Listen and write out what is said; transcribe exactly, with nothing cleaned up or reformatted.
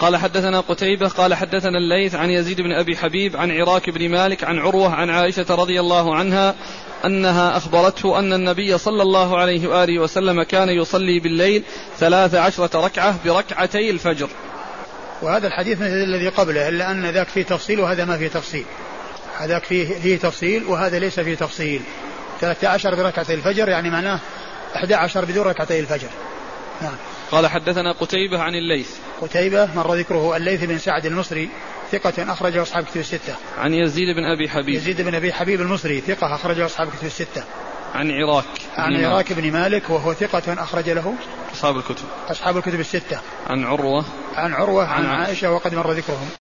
قال حدثنا قتيبة قال حدثنا الليث عن يزيد بن أبي حبيب عن عراك بن مالك عن عروة عن عائشة رضي الله عنها أنها أخبرته أن النبي صلى الله عليه وآله وسلم كان يصلي بالليل ثلاث عشرة ركعة بركعتي الفجر. وهذا الحديث مثل الذي قبله إلا أن ذاك فيه تفصيل وهذا ما فيه تفصيل. هذاك فيه, فيه تفصيل وهذا ليس فيه تفصيل. ثلاث عشر بركعتي الفجر يعني معناه أحد عشر بدون ركعتي الفجر. نعم. قال حدثنا قتيبة عن الليث. قتيبة مر ذكره. الليث بن سعد المصري ثقة أخرجه أصحاب كتب الستة. عن يزيد بن أبي حبيب. يزيد بن أبي حبيب المصري ثقة أخرجه أصحاب كتب الستة. عن عراك. عن عراك بن مالك وهو ثقة أخرج له أصحاب الكتب. أصحاب الكتب الستة. عن عروة. عن عروة عن, عن عائشة وقد مر ذكرهم.